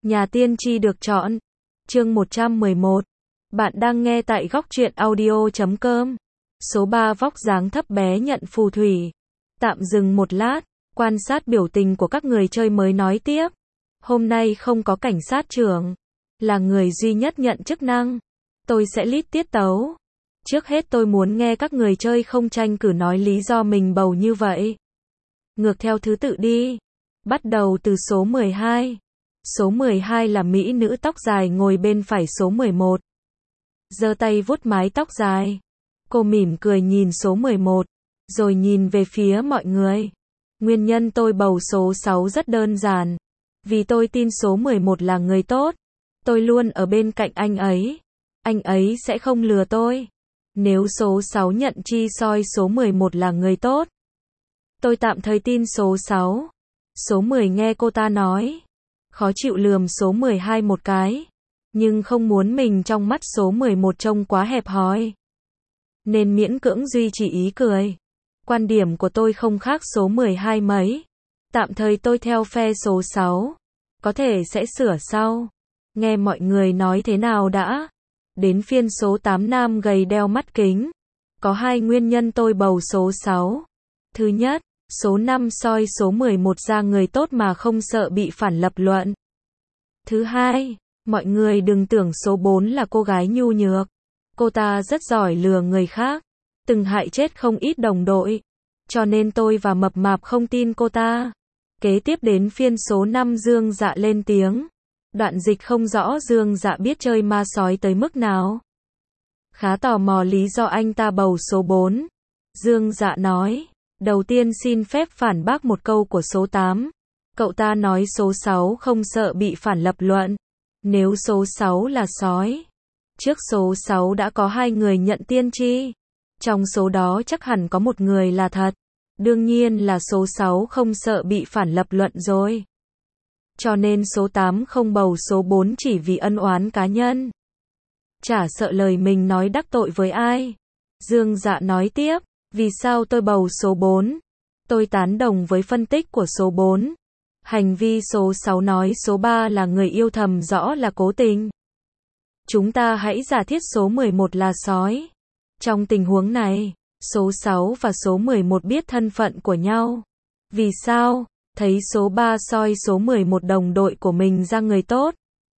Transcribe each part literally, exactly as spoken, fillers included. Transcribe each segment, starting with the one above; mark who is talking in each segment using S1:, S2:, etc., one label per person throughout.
S1: Nhà tiên tri được chọn. Chương một trăm mười một. Bạn đang nghe tại góc truyện audio chấm com. Số ba vóc dáng thấp bé nhận phù thủy. Tạm dừng một lát, quan sát biểu tình của các người chơi mới nói tiếp. Hôm nay không có cảnh sát trưởng. Là người duy nhất nhận chức năng. Tôi sẽ lead tiết tấu. Trước hết tôi muốn nghe các người chơi không tranh cử nói lý do mình bầu như vậy. Ngược theo thứ tự đi. Bắt đầu từ số mười hai. Số mười hai là mỹ nữ tóc dài ngồi bên phải số mười một. Giơ tay vuốt mái tóc dài. Cô mỉm cười nhìn số mười một, rồi nhìn về phía mọi người. Nguyên nhân tôi bầu số sáu rất đơn giản. Vì tôi tin số mười một là người tốt. Tôi luôn ở bên cạnh anh ấy. Anh ấy sẽ không lừa tôi. Nếu số sáu nhận chi soi số mười một là người tốt, tôi tạm thời tin số sáu. Số mười nghe cô ta nói. Khó chịu lườm số mười hai một cái. Nhưng không muốn mình trong mắt số mười một trông quá hẹp hòi. Nên miễn cưỡng duy trì ý cười. Quan điểm của tôi không khác số mười hai mấy. Tạm thời tôi theo phe số sáu. Có thể sẽ sửa sau. Nghe mọi người nói thế nào đã. Đến phiên số tám nam gầy đeo mắt kính. Có hai nguyên nhân tôi bầu số sáu. Thứ nhất, số năm soi số mười một ra người tốt mà không sợ bị phản lập luận. Thứ hai, mọi người đừng tưởng số bốn là cô gái nhu nhược. Cô ta rất giỏi lừa người khác. Từng hại chết không ít đồng đội. Cho nên tôi và mập mạp không tin cô ta. Kế tiếp đến phiên số năm Dương Dạ lên tiếng. Đoạn dịch không rõ Dương Dạ biết chơi ma sói tới mức nào. Khá tò mò lý do anh ta bầu số bốn. Dương Dạ nói. Đầu tiên xin phép phản bác một câu của số tám. Cậu ta nói số sáu không sợ bị phản lập luận. Nếu số sáu là sói. Trước số sáu đã có hai người nhận tiên tri. Trong số đó chắc hẳn có một người là thật. Đương nhiên là số sáu không sợ bị phản lập luận rồi. Cho nên số tám không bầu số bốn chỉ vì ân oán cá nhân. Chả sợ lời mình nói đắc tội với ai. Dương Dạ nói tiếp. Vì sao tôi bầu số bốn? Tôi tán đồng với phân tích của số bốn. Hành vi số sáu nói số ba là người yêu thầm rõ là cố tình. Chúng ta hãy giả thiết số mười một là sói. Trong tình huống này, số sáu và số mười một biết thân phận của nhau. Vì sao? Thấy số ba soi số mười một đồng đội của mình ra người tốt.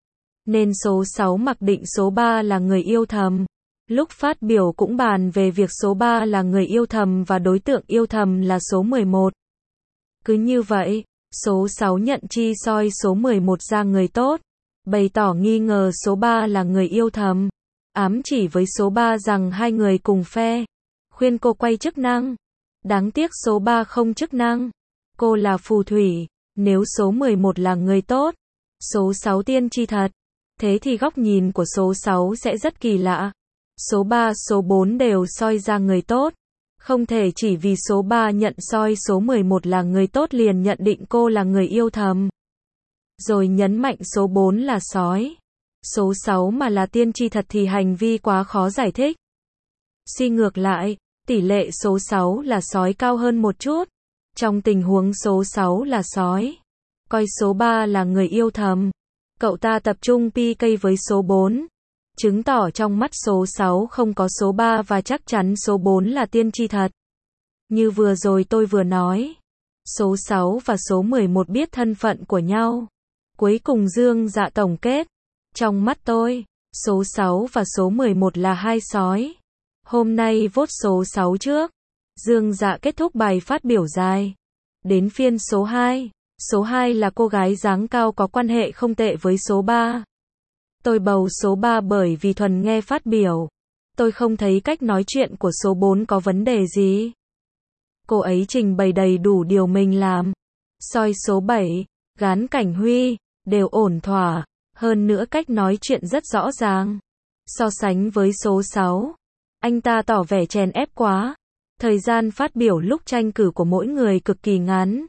S1: Nên số sáu mặc định số ba là người yêu thầm. Lúc phát biểu cũng bàn về việc số ba là người yêu thầm và đối tượng yêu thầm là số mười một. Cứ như vậy, số sáu nhận chi soi số mười một ra người tốt. Bày tỏ nghi ngờ số ba là người yêu thầm. Ám chỉ với số ba rằng hai người cùng phe. Khuyên cô quay chức năng. Đáng tiếc số ba không chức năng. Cô là phù thủy. Nếu số mười một là người tốt, số sáu tiên tri thật. Thế thì góc nhìn của số sáu sẽ rất kỳ lạ. Số ba, số bốn đều soi ra người tốt. Không thể chỉ vì số ba nhận soi số mười một là người tốt liền nhận định cô là người yêu thầm. Rồi nhấn mạnh số bốn là sói. Số sáu mà là tiên tri thật thì hành vi quá khó giải thích. Suy ngược lại, tỷ lệ số sáu là sói cao hơn một chút. Trong tình huống số sáu là sói, coi số ba là người yêu thầm. Cậu ta tập trung pê ca với số bốn. Chứng tỏ trong mắt số sáu không có số ba và chắc chắn số bốn là tiên tri thật. Như vừa rồi tôi vừa nói, số sáu và số mười một biết thân phận của nhau. Cuối cùng Dương Dạ tổng kết. Trong mắt tôi, số sáu và số mười một là hai sói. Hôm nay vote số sáu trước. Dương Dạ kết thúc bài phát biểu dài. Đến phiên số hai. Số hai là cô gái dáng cao có quan hệ không tệ với số ba. Tôi bầu số ba bởi vì thuần nghe phát biểu. Tôi không thấy cách nói chuyện của số bốn có vấn đề gì. Cô ấy trình bày đầy đủ điều mình làm. Soi số bảy, Gán Cảnh Huy, đều ổn thỏa. Hơn nữa cách nói chuyện rất rõ ràng. So sánh với số sáu, anh ta tỏ vẻ chèn ép quá. Thời gian phát biểu lúc tranh cử của mỗi người cực kỳ ngắn.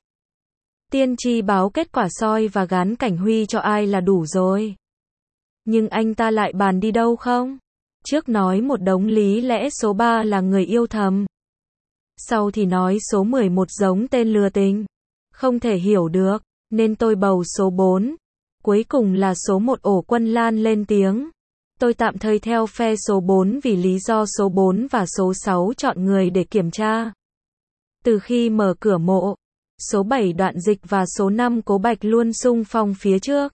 S1: Tiên tri báo kết quả soi và Gán Cảnh Huy cho ai là đủ rồi. Nhưng anh ta lại bàn đi đâu không? Trước nói một đống lý lẽ số ba là người yêu thầm. Sau thì nói số mười một giống tên lừa tình. Không thể hiểu được, nên tôi bầu số bốn. Cuối cùng là số một Ổ Quân Lan lên tiếng. Tôi tạm thời theo phe số bốn vì lý do số bốn và số sáu chọn người để kiểm tra. Từ khi mở cửa mộ, số bảy Đoạn Dịch và số năm Cố Bạch luôn xung phong phía trước.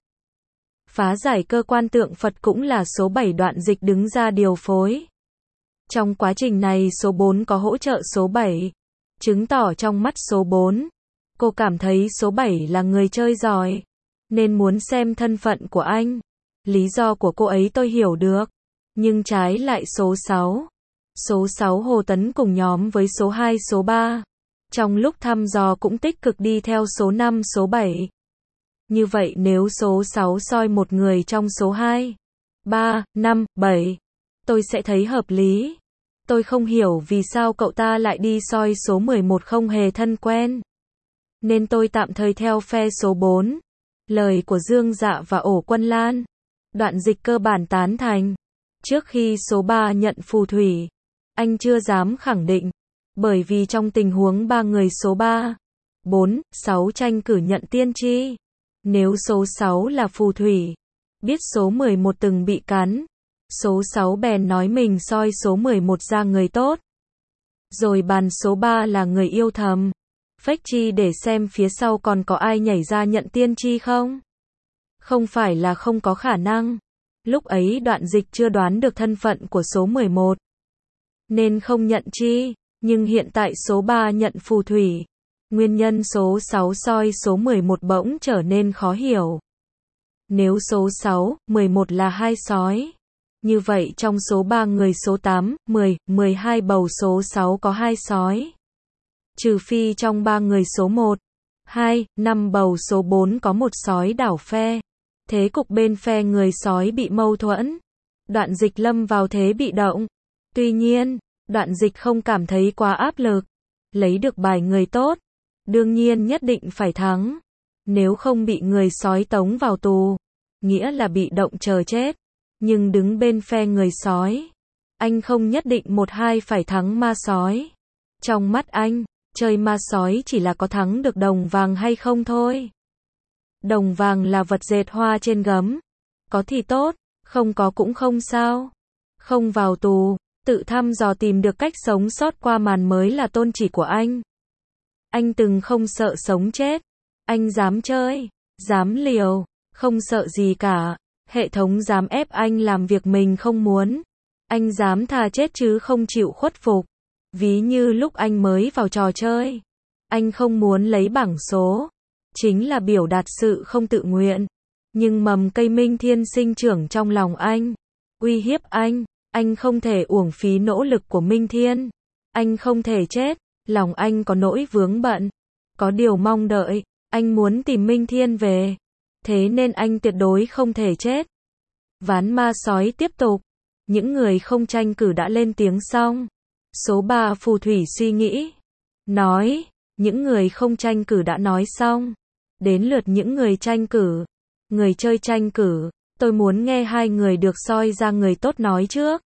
S1: Phá giải cơ quan tượng Phật cũng là số bảy Đoạn Dịch đứng ra điều phối. Trong quá trình này số bốn có hỗ trợ số bảy, chứng tỏ trong mắt số bốn, cô cảm thấy số bảy là người chơi giỏi, nên muốn xem thân phận của anh. Lý do của cô ấy tôi hiểu được, nhưng trái lại số sáu. Số sáu Hồ Tấn cùng nhóm với số hai số ba. Trong lúc thăm dò cũng tích cực đi theo số năm số bảy. Như vậy nếu số sáu soi một người trong số hai, ba, năm, bảy, tôi sẽ thấy hợp lý. Tôi không hiểu vì sao cậu ta lại đi soi số mười một không hề thân quen. Nên tôi tạm thời theo phe số bốn. Lời của Dương Dạ và Ổ Quân Lan. Đoạn Dịch cơ bản tán thành. Trước khi số ba nhận phù thủy, anh chưa dám khẳng định. Bởi vì trong tình huống ba người số ba, bốn, sáu tranh cử nhận tiên tri. Nếu số sáu là phù thủy, biết số mười một từng bị cắn, số sáu bèn nói mình soi số mười một ra người tốt. Rồi bàn số ba là người yêu thầm. Phách chi để xem phía sau còn có ai nhảy ra nhận tiên tri không? Không phải là không có khả năng. Lúc ấy Đoạn Dịch chưa đoán được thân phận của số mười một, nên không nhận chi. Nhưng hiện tại số ba nhận phù thủy. Nguyên nhân số sáu soi số mười một bỗng trở nên khó hiểu. Nếu số sáu, mười một là hai sói, như vậy trong số ba người số tám, mười, mười hai bầu số sáu có hai sói. Trừ phi trong ba người số một, hai, năm bầu số bốn có một sói đảo phe. Thế cục bên phe người sói bị mâu thuẫn. Đoạn Dịch lâm vào thế bị động. Tuy nhiên, Đoạn Dịch không cảm thấy quá áp lực. Lấy được bài người tốt, đương nhiên nhất định phải thắng. Nếu không bị người sói tống vào tù, nghĩa là bị động chờ chết. Nhưng đứng bên phe người sói, anh không nhất định một hai phải thắng ma sói. Trong mắt anh, chơi ma sói chỉ là có thắng được đồng vàng hay không thôi. Đồng vàng là vật dệt hoa trên gấm. Có thì tốt, không có cũng không sao. Không vào tù, tự thăm dò tìm được cách sống sót qua màn mới là tôn chỉ của anh. Anh từng không sợ sống chết. Anh dám chơi, dám liều, không sợ gì cả. Hệ thống dám ép anh làm việc mình không muốn. Anh dám thà chết chứ không chịu khuất phục. Ví như lúc anh mới vào trò chơi, anh không muốn lấy bảng số, chính là biểu đạt sự không tự nguyện. Nhưng mầm cây minh thiên sinh trưởng trong lòng anh, uy hiếp anh. Anh không thể uổng phí nỗ lực của Minh Thiên. Anh không thể chết. Lòng anh có nỗi vướng bận, có điều mong đợi. Anh muốn tìm Minh Thiên về. Thế nên anh tuyệt đối không thể chết. Ván ma sói tiếp tục. Những người không tranh cử đã lên tiếng xong. Số ba phù thủy suy nghĩ. Nói. Những người không tranh cử đã nói xong. Đến lượt những người tranh cử. Người chơi tranh cử. Tôi muốn nghe hai người được soi ra người tốt nói trước.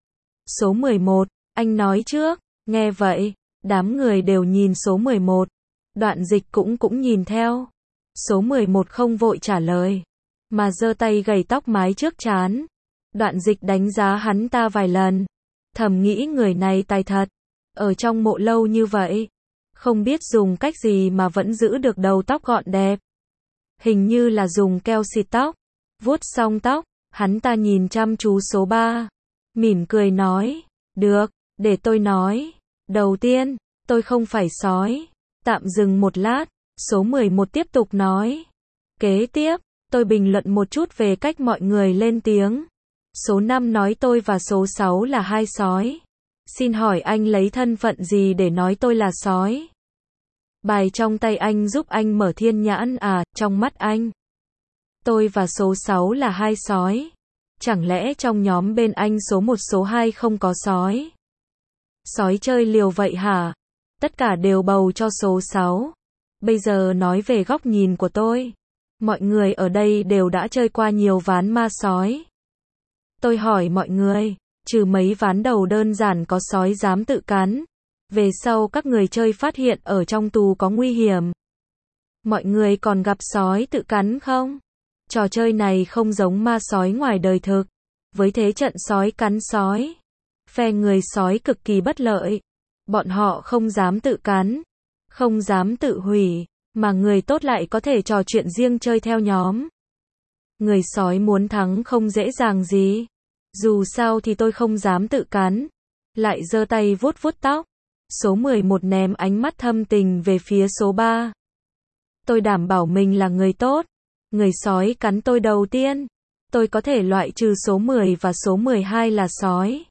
S1: Số mười một, anh nói trước. Nghe vậy, đám người đều nhìn số mười một. Đoạn Dịch cũng cũng nhìn theo. Số mười một không vội trả lời, mà giơ tay gầy tóc mái trước trán. Đoạn Dịch đánh giá hắn ta vài lần. Thầm nghĩ người này tài thật. Ở trong mộ lâu như vậy, không biết dùng cách gì mà vẫn giữ được đầu tóc gọn đẹp. Hình như là dùng keo xịt tóc. Vuốt xong tóc, hắn ta nhìn chăm chú số ba. Mỉm cười nói, được, để tôi nói. Đầu tiên, tôi không phải sói. Tạm dừng một lát, số mười một tiếp tục nói. Kế tiếp, tôi bình luận một chút về cách mọi người lên tiếng. Số năm nói tôi và số sáu là hai sói. Xin hỏi anh lấy thân phận gì để nói tôi là sói? Bài trong tay anh giúp anh mở thiên nhãn à, trong mắt anh. Tôi và số sáu là hai sói. Chẳng lẽ trong nhóm bên anh số một số hai không có sói? Sói chơi liều vậy hả? Tất cả đều bầu cho số sáu. Bây giờ nói về góc nhìn của tôi. Mọi người ở đây đều đã chơi qua nhiều ván ma sói. Tôi hỏi mọi người, trừ mấy ván đầu đơn giản có sói dám tự cắn, về sau các người chơi phát hiện ở trong tù có nguy hiểm. Mọi người còn gặp sói tự cắn không? Trò chơi này không giống ma sói ngoài đời thực. Với thế trận sói cắn sói, phe người sói cực kỳ bất lợi. Bọn họ không dám tự cắn, không dám tự hủy, mà người tốt lại có thể trò chuyện riêng chơi theo nhóm. Người sói muốn thắng không dễ dàng gì. Dù sao thì tôi không dám tự cắn. Lại giơ tay vuốt vuốt tóc. Số mười một ném ánh mắt thâm tình về phía số ba. Tôi đảm bảo mình là người tốt. Người sói cắn tôi đầu tiên. Tôi có thể loại trừ số mười và số mười hai là sói.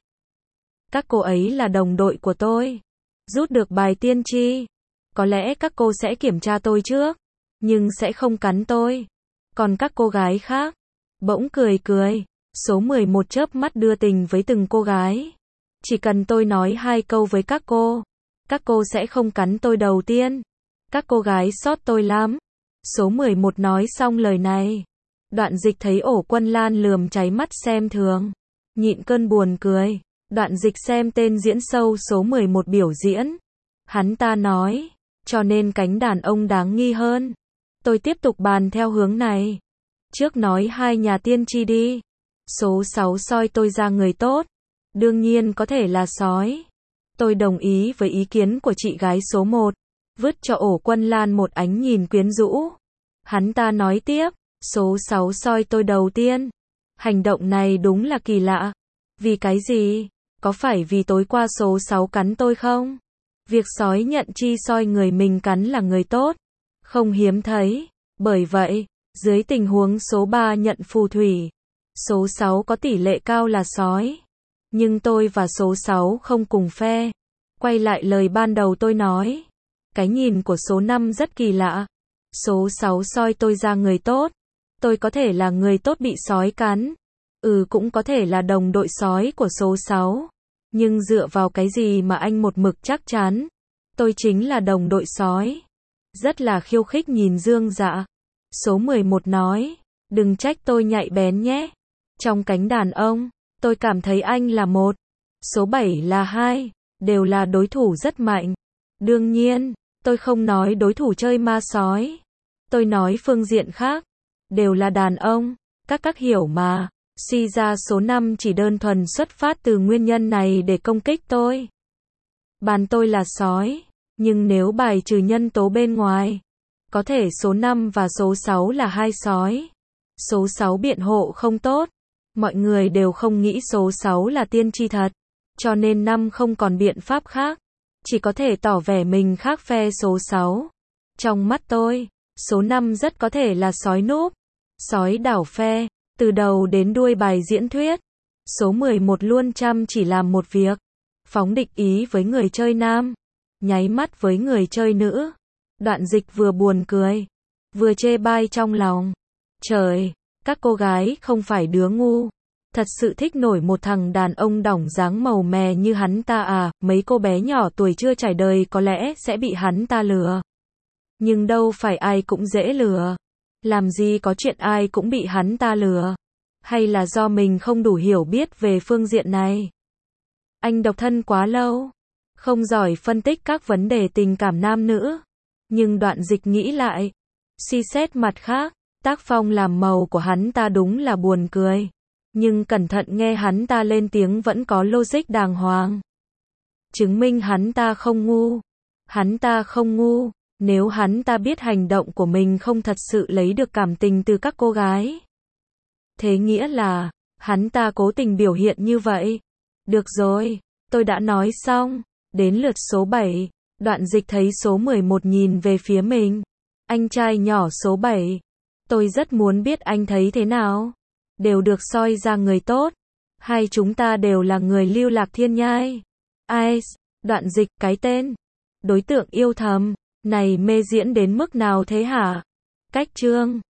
S1: Các cô ấy là đồng đội của tôi. Rút được bài tiên tri. Có lẽ các cô sẽ kiểm tra tôi trước, nhưng sẽ không cắn tôi. Còn các cô gái khác, bỗng cười cười. Số mười một chớp mắt đưa tình với từng cô gái. Chỉ cần tôi nói hai câu với các cô, các cô sẽ không cắn tôi đầu tiên. Các cô gái sót tôi lắm. Số mười một nói xong lời này. Đoạn Dịch thấy Ổ Quân Lan lườm cháy mắt xem thường. Nhịn cơn buồn cười. Đoạn Dịch xem tên diễn sâu số mười một biểu diễn. Hắn ta nói, cho nên cánh đàn ông đáng nghi hơn. Tôi tiếp tục bàn theo hướng này. Trước nói hai nhà tiên tri đi. Số sáu soi tôi ra người tốt. Đương nhiên có thể là sói. Tôi đồng ý với ý kiến của chị gái số một. Vứt cho Ổ Quân Lan một ánh nhìn quyến rũ. Hắn ta nói tiếp, số sáu soi tôi đầu tiên. Hành động này đúng là kỳ lạ. Vì cái gì? Có phải vì tối qua số sáu cắn tôi không? Việc sói nhận chi soi người mình cắn là người tốt. Không hiếm thấy. Bởi vậy, dưới tình huống số ba nhận phù thủy, số sáu có tỷ lệ cao là sói. Nhưng tôi và số sáu không cùng phe. Quay lại lời ban đầu tôi nói. Cái nhìn của số năm rất kỳ lạ. Số sáu soi tôi ra người tốt. Tôi có thể là người tốt bị sói cắn. Ừ, cũng có thể là đồng đội sói của số sáu. Nhưng dựa vào cái gì mà anh một mực chắc chắn? Tôi chính là đồng đội sói. Rất là khiêu khích nhìn Dương Dạ. Số mười một nói, đừng trách tôi nhạy bén nhé. Trong cánh đàn ông, tôi cảm thấy anh là một. Số bảy là hai. Đều là đối thủ rất mạnh. Đương nhiên, tôi không nói đối thủ chơi ma sói. Tôi nói phương diện khác. Đều là đàn ông. Các các hiểu mà. Suy ra số năm chỉ đơn thuần xuất phát từ nguyên nhân này để công kích tôi. Bàn tôi là sói. Nhưng nếu bài trừ nhân tố bên ngoài, có thể số năm và số sáu là hai sói. Số sáu biện hộ không tốt. Mọi người đều không nghĩ số sáu là tiên tri thật. Cho nên năm không còn biện pháp khác. Chỉ có thể tỏ vẻ mình khác phe số sáu. Trong mắt tôi, số năm rất có thể là sói núp. Sói đảo phe. Từ đầu đến đuôi bài diễn thuyết, số mười một luôn chăm chỉ làm một việc. Phóng địch ý với người chơi nam. Nháy mắt với người chơi nữ. Đoạn Dịch vừa buồn cười, vừa chê bai trong lòng. Trời, các cô gái không phải đứa ngu. Thật sự thích nổi một thằng đàn ông đỏng dáng màu mè như hắn ta à. Mấy cô bé nhỏ tuổi chưa trải đời có lẽ sẽ bị hắn ta lừa. Nhưng đâu phải ai cũng dễ lừa. Làm gì có chuyện ai cũng bị hắn ta lừa. Hay là do mình không đủ hiểu biết về phương diện này. Anh độc thân quá lâu, không giỏi phân tích các vấn đề tình cảm nam nữ. Nhưng Đoạn Dịch nghĩ lại, suy xét mặt khác, tác phong làm màu của hắn ta đúng là buồn cười. Nhưng cẩn thận nghe hắn ta lên tiếng vẫn có logic đàng hoàng. Chứng minh hắn ta không ngu. Hắn ta không ngu. Nếu hắn ta biết hành động của mình không thật sự lấy được cảm tình từ các cô gái. Thế nghĩa là, hắn ta cố tình biểu hiện như vậy. Được rồi, tôi đã nói xong. Đến lượt số bảy, Đoạn Dịch thấy số mười một nhìn về phía mình. Anh trai nhỏ số bảy. Tôi rất muốn biết anh thấy thế nào. Đều được soi ra người tốt. Hai chúng ta đều là người lưu lạc thiên nhai. Ai, Đoạn Dịch, cái tên. Đối tượng yêu thầm. Này mê diễn đến mức nào thế hả? Cách chương.